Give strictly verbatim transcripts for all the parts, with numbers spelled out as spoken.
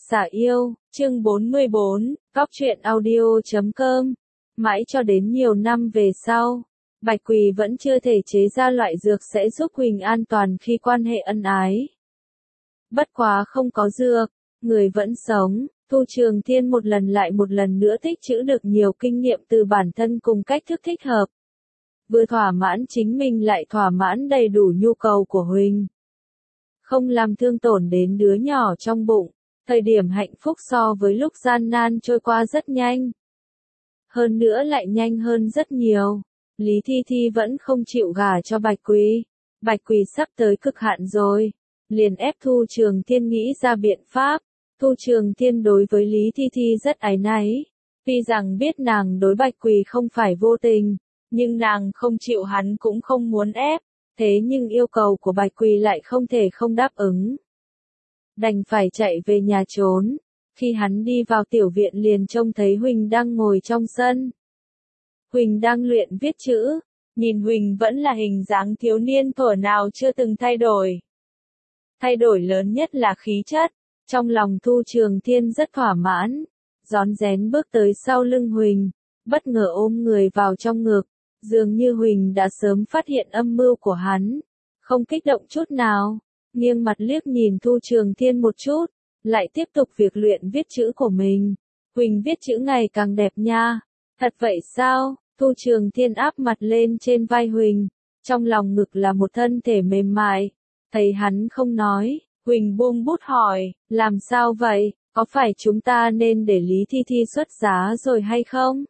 Xả yêu, chương bốn mươi bốn, góc truyện audio chấm com. Mãi cho đến nhiều năm về sau, Bạch Quỳ vẫn chưa thể chế ra loại dược sẽ giúp Huỳnh an toàn khi quan hệ ân ái. Bất quá không có dược, người vẫn sống, Thu Trường Thiên một lần lại một lần nữa tích trữ được nhiều kinh nghiệm từ bản thân cùng cách thức thích hợp. Vừa thỏa mãn chính mình lại thỏa mãn đầy đủ nhu cầu của Huỳnh. Không làm thương tổn đến đứa nhỏ trong bụng. Thời điểm hạnh phúc so với lúc gian nan trôi qua rất nhanh. Hơn nữa lại nhanh hơn rất nhiều. Lý Thi Thi vẫn không chịu gả cho Bạch Quỳ. Bạch Quỳ sắp tới cực hạn rồi. Liền ép Thu Trường Thiên nghĩ ra biện pháp. Thu Trường Thiên đối với Lý Thi Thi rất áy náy. Tuy rằng biết nàng đối Bạch Quỳ không phải vô tình, nhưng nàng không chịu hắn cũng không muốn ép. Thế nhưng yêu cầu của Bạch Quỳ lại không thể không đáp ứng. Đành phải chạy về nhà trốn. Khi hắn đi vào tiểu viện liền trông thấy Huỳnh đang ngồi trong sân. Huỳnh đang luyện viết chữ. Nhìn Huỳnh vẫn là hình dáng thiếu niên thuở nào chưa từng thay đổi. Thay đổi lớn nhất là khí chất. Trong lòng Thu Trường Thiên rất thỏa mãn. Rón rén bước tới sau lưng Huỳnh. Bất ngờ ôm người vào trong ngực. Dường như Huỳnh đã sớm phát hiện âm mưu của hắn. Không kích động chút nào. Nghiêng mặt liếc nhìn Thu Trường Thiên một chút, lại tiếp tục việc luyện viết chữ của mình. Huỳnh viết chữ ngày càng đẹp nha. Thật vậy sao? Thu Trường Thiên áp mặt lên trên vai Huỳnh, trong lòng ngực là một thân thể mềm mại. Thấy hắn không nói, Huỳnh buông bút hỏi, làm sao vậy? Có phải chúng ta nên để Lý Thi Thi xuất giá rồi hay không?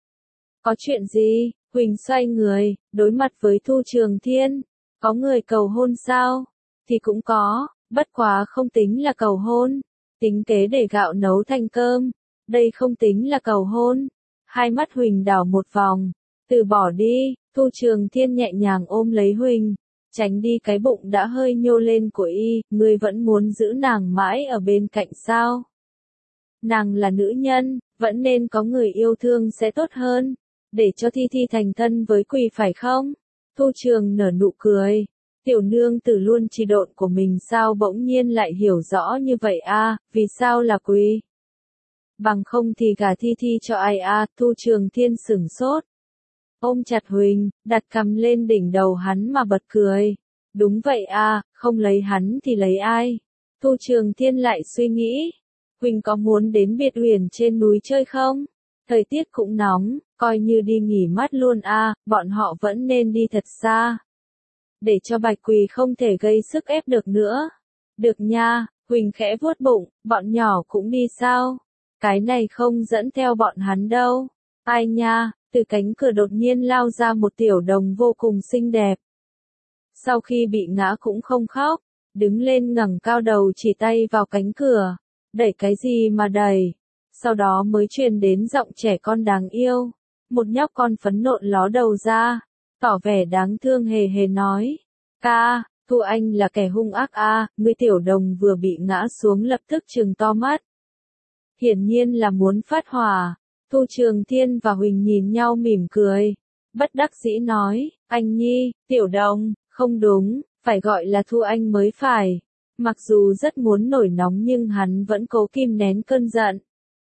Có chuyện gì? Huỳnh xoay người, đối mặt với Thu Trường Thiên. Có người cầu hôn sao? Thì cũng có, bất quá không tính là cầu hôn. Tính kế để gạo nấu thành cơm. Đây không tính là cầu hôn. Hai mắt Huỳnh đảo một vòng. Từ bỏ đi, Thu Trường Thiên nhẹ nhàng ôm lấy Huỳnh. Tránh đi cái bụng đã hơi nhô lên của y. Ngươi vẫn muốn giữ nàng mãi ở bên cạnh sao? Nàng là nữ nhân, vẫn nên có người yêu thương sẽ tốt hơn. Để cho Thi Thi thành thân với Quỳ phải không? Thu Trường nở nụ cười. Tiểu nương tử luôn trì độn của mình sao bỗng nhiên lại hiểu rõ như vậy a? À, vì sao là Quỳ? Bằng không thì gả Thi Thi cho ai a? À, Thu Trường Thiên sửng sốt. Ôm chặt Huỳnh, đặt cằm lên đỉnh đầu hắn mà bật cười. Đúng vậy a, à, không lấy hắn thì lấy ai? Thu Trường Thiên lại suy nghĩ. Huỳnh có muốn đến Biệt Huyền trên núi chơi không? Thời tiết cũng nóng, coi như đi nghỉ mát luôn a, à, bọn họ vẫn nên đi thật xa. Để cho Bạch Quỳ không thể gây sức ép được nữa. Được nha, Huỳnh khẽ vuốt bụng, bọn nhỏ cũng đi sao? Cái này không dẫn theo bọn hắn đâu. Ai nha, từ cánh cửa đột nhiên lao ra một tiểu đồng vô cùng xinh đẹp. Sau khi bị ngã cũng không khóc, đứng lên ngẩng cao đầu chỉ tay vào cánh cửa. Đẩy cái gì mà đẩy? Sau đó mới truyền đến giọng trẻ con đáng yêu. Một nhóc con phấn nộn ló đầu ra. Tỏ vẻ đáng thương hề hề nói. Ca, Thu Anh là kẻ hung ác a, à, người tiểu đồng vừa bị ngã xuống lập tức trừng to mắt. Hiển nhiên là muốn phát hỏa. Thu Trường Thiên và Huỳnh nhìn nhau mỉm cười. Bất đắc dĩ nói, anh Nhi, tiểu đồng, không đúng, phải gọi là Thu Anh mới phải. Mặc dù rất muốn nổi nóng nhưng hắn vẫn cố kìm nén cơn giận.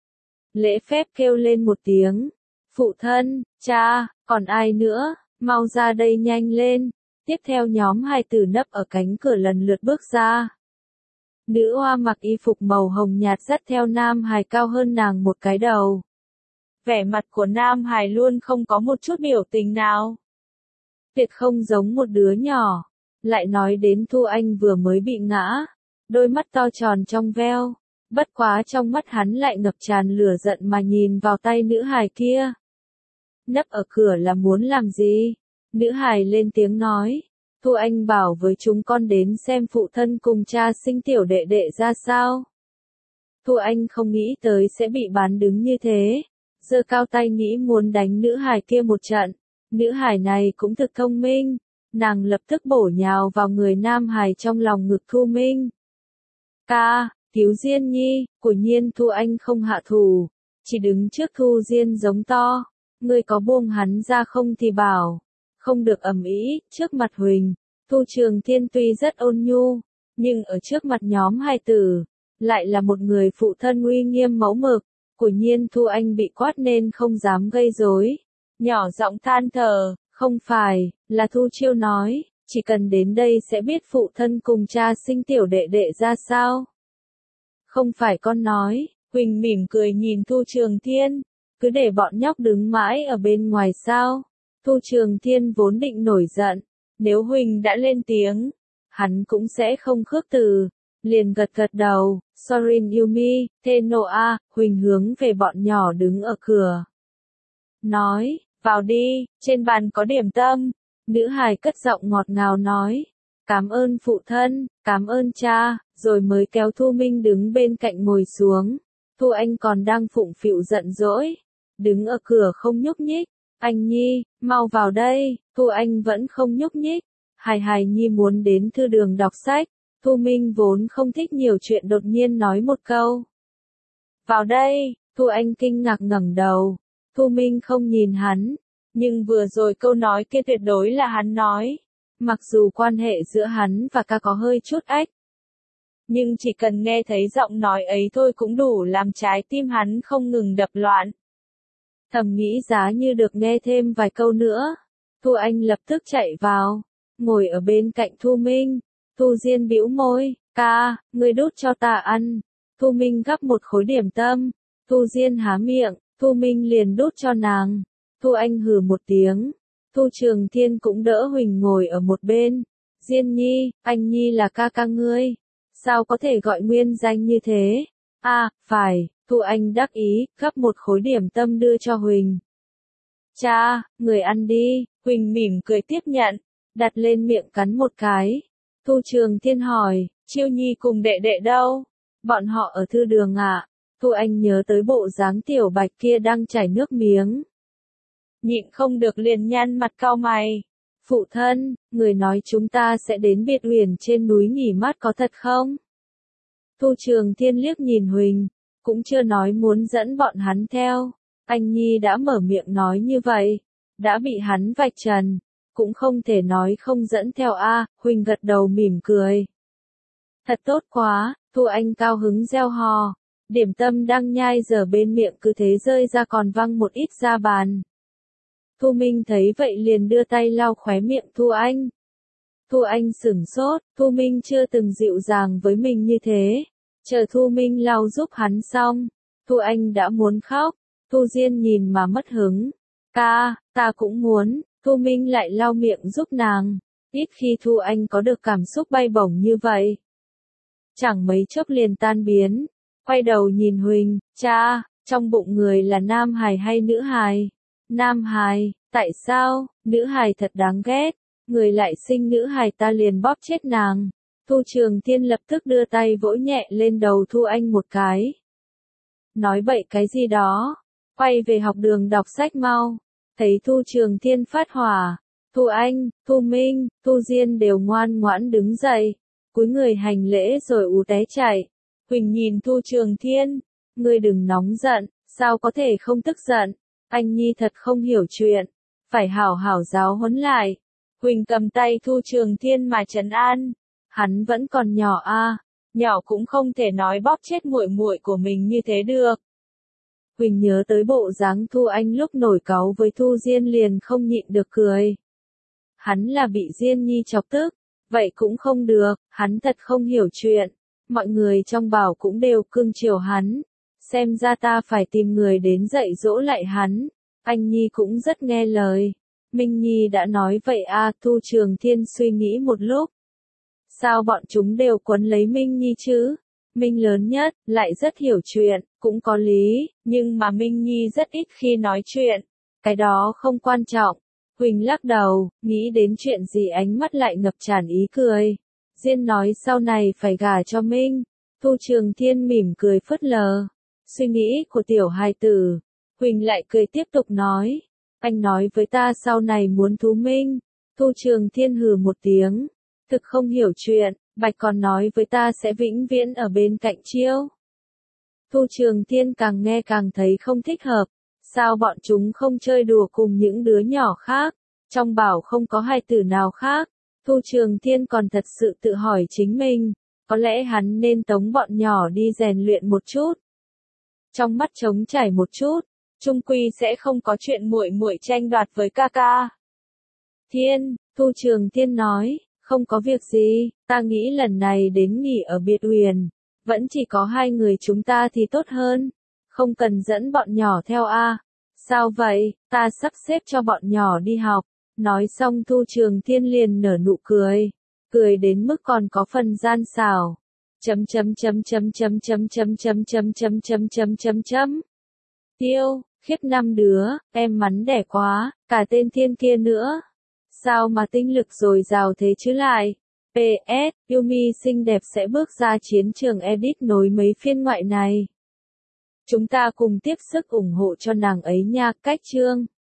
Lễ phép kêu lên một tiếng. Phụ thân, cha, còn ai nữa? Mau ra đây nhanh lên. Tiếp theo nhóm hai tử nấp ở cánh cửa lần lượt bước ra. Nữ hoa mặc y phục màu hồng nhạt dắt theo Nam Hải cao hơn nàng một cái đầu. Vẻ mặt của Nam Hải luôn không có một chút biểu tình nào. Tuyệt không giống một đứa nhỏ. Lại nói đến Thu Anh vừa mới bị ngã. Đôi mắt to tròn trong veo. Bất quá trong mắt hắn lại ngập tràn lửa giận mà nhìn vào tay nữ hài kia. Nấp ở cửa là muốn làm gì? Nữ hài lên tiếng nói. Thu Anh bảo với chúng con đến xem phụ thân cùng cha sinh tiểu đệ đệ ra sao. Thu Anh không nghĩ tới sẽ bị bán đứng như thế. Giơ cao tay nghĩ muốn đánh nữ hài kia một trận. Nữ hài này cũng thực thông minh. Nàng lập tức bổ nhào vào người nam hài trong lòng ngực Thu Minh. Ca, cứu Diên Nhi, của nhiên Thu Anh không hạ thủ. Chỉ đứng trước Thu Diên giống to. Ngươi có buông hắn ra không thì bảo. Không được ầm ĩ, trước mặt Huỳnh. Thu Trường Thiên tuy rất ôn nhu, nhưng ở trước mặt nhóm hài tử, lại là một người phụ thân uy nghiêm mẫu mực, của Nhiên Thu Anh bị quát nên không dám gây rối. Nhỏ giọng than thở, không phải, là Thu Chiêu nói, chỉ cần đến đây sẽ biết phụ thân cùng cha sinh tiểu đệ đệ ra sao. Không phải con nói, Huỳnh mỉm cười nhìn Thu Trường Thiên, cứ để bọn nhóc đứng mãi ở bên ngoài sao. Thu Trường Thiên vốn định nổi giận, nếu Huỳnh đã lên tiếng, hắn cũng sẽ không khước từ, liền gật gật đầu, Sorin Yumi, Thenoa, Huỳnh hướng về bọn nhỏ đứng ở cửa. Nói, vào đi, trên bàn có điểm tâm, nữ hài cất giọng ngọt ngào nói, cảm ơn phụ thân, cảm ơn cha, rồi mới kéo Thu Minh đứng bên cạnh ngồi xuống. Thu Anh còn đang phụng phịu giận dỗi, đứng ở cửa không nhúc nhích, anh Nhi, mau vào đây, Thu Anh vẫn không nhúc nhích, hài hài Nhi muốn đến thư đường đọc sách, Thu Minh vốn không thích nhiều chuyện đột nhiên nói một câu. Vào đây, Thu Anh kinh ngạc ngẩng đầu, Thu Minh không nhìn hắn, nhưng vừa rồi câu nói kia tuyệt đối là hắn nói, mặc dù quan hệ giữa hắn và ca có hơi chút ách. Nhưng chỉ cần nghe thấy giọng nói ấy thôi cũng đủ làm trái tim hắn không ngừng đập loạn. Thầm nghĩ giá như được nghe thêm vài câu nữa, Thu Anh lập tức chạy vào, ngồi ở bên cạnh Thu Minh. Thu Diên bĩu môi, ca, ngươi đút cho ta ăn. Thu Minh gắp một khối điểm tâm, Thu Diên há miệng, Thu Minh liền đút cho nàng. Thu Anh hừ một tiếng, Thu Trường Thiên cũng đỡ Huỳnh ngồi ở một bên. Diên Nhi, anh Nhi là ca ca ngươi, sao có thể gọi nguyên danh như thế? À, phải, Thu Anh đắc ý, gắp một khối điểm tâm đưa cho Huỳnh. Cha, người ăn đi, Huỳnh mỉm cười tiếp nhận, đặt lên miệng cắn một cái. Thu Trường Thiên hỏi, Chiêu Nhi cùng đệ đệ đâu? Bọn họ ở thư đường ạ. À? Thu Anh nhớ tới bộ dáng tiểu bạch kia đang chảy nước miếng. Nhịn không được liền nhăn mặt cau mày. Phụ thân, người nói chúng ta sẽ đến Biệt Uyển trên núi nghỉ mát có thật không? Thu Trường Thiên liếc nhìn Huỳnh, cũng chưa nói muốn dẫn bọn hắn theo. Anh Nhi đã mở miệng nói như vậy, đã bị hắn vạch trần. Cũng không thể nói không dẫn theo a. À, Huỳnh gật đầu mỉm cười. Thật tốt quá, Thu Anh cao hứng reo hò. Điểm tâm đang nhai giờ bên miệng cứ thế rơi ra còn văng một ít ra bàn. Thu Minh thấy vậy liền đưa tay lau khóe miệng Thu Anh. Thu Anh sửng sốt, Thu Minh chưa từng dịu dàng với mình như thế. Chờ Thu Minh lau giúp hắn xong, Thu Anh đã muốn khóc. Thu Diên nhìn mà mất hứng. Ca, ta cũng muốn. Thu Minh lại lau miệng giúp nàng, ít khi Thu Anh có được cảm xúc bay bổng như vậy. Chẳng mấy chốc liền tan biến, quay đầu nhìn Huỳnh, cha, trong bụng người là nam hài hay nữ hài? Nam hài, tại sao, nữ hài thật đáng ghét, người lại sinh nữ hài ta liền bóp chết nàng. Thu Trường Thiên lập tức đưa tay vỗ nhẹ lên đầu Thu Anh một cái. Nói bậy cái gì đó, quay về học đường đọc sách mau. Thấy Thu Trường Thiên phát hỏa, Thu Anh, Thu Minh, Thu Diên đều ngoan ngoãn đứng dậy, cúi người hành lễ rồi ú té chạy. Huỳnh nhìn Thu Trường Thiên, ngươi đừng nóng giận, sao có thể không tức giận, anh Nhi thật không hiểu chuyện, phải hảo hảo giáo huấn lại. Huỳnh cầm tay Thu Trường Thiên mà trấn an, hắn vẫn còn nhỏ a, à, nhỏ cũng không thể nói bóp chết muội muội của mình như thế được. Huỳnh nhớ tới bộ dáng Thu Anh lúc nổi cáu với Thu Diên liền không nhịn được cười. Hắn là bị Diên Nhi chọc tức, vậy cũng không được, hắn thật không hiểu chuyện. Mọi người trong bảo cũng đều cưng chiều hắn. Xem ra ta phải tìm người đến dạy dỗ lại hắn. Anh Nhi cũng rất nghe lời. Minh Nhi đã nói vậy à, Thu Trường Thiên suy nghĩ một lúc. Sao bọn chúng đều quấn lấy Minh Nhi chứ? Minh lớn nhất, lại rất hiểu chuyện, cũng có lý, nhưng mà Minh Nhi rất ít khi nói chuyện. Cái đó không quan trọng. Huỳnh lắc đầu, nghĩ đến chuyện gì ánh mắt lại ngập tràn ý cười. Diên nói sau này phải gả cho Minh. Thu Trường Thiên mỉm cười phớt lờ. Suy nghĩ của tiểu hài tử. Huỳnh lại cười tiếp tục nói. Anh nói với ta sau này muốn thú Minh. Thu Trường Thiên hừ một tiếng. Thực không hiểu chuyện, Bạch còn nói với ta sẽ vĩnh viễn ở bên cạnh Chiêu. Thu Trường Thiên càng nghe càng thấy không thích hợp. Sao bọn chúng không chơi đùa cùng những đứa nhỏ khác? Trong bảo không có hài tử nào khác. Thu Trường Thiên còn thật sự tự hỏi chính mình. có lẽ hắn nên tống bọn nhỏ đi rèn luyện một chút. Trong mắt trống trải một chút, chung quy sẽ không có chuyện muội muội tranh đoạt với ca ca. Thiên, Thu Trường Thiên nói, không có việc gì, ta nghĩ lần này đến nghỉ ở biệt uyển, vẫn chỉ có hai người chúng ta thì tốt hơn, không cần dẫn bọn nhỏ theo a. Sao vậy, ta sắp xếp cho bọn nhỏ đi học. Nói xong Thu Trường Thiên liền nở nụ cười, cười đến mức còn có phần gian xảo. Chấm chấm chấm chấm chấm chấm chấm chấm chấm chấm chấm chấm chấm chấm. Tiêu, khiếp năm đứa, em mắn đẻ quá, cả tên Thiên kia nữa. Sao mà tinh lực dồi dào thế chứ lại? pê ét, Yumi xinh đẹp sẽ bước ra chiến trường edit nối mấy phiên ngoại này. Chúng ta cùng tiếp sức ủng hộ cho nàng ấy nha, cách chương.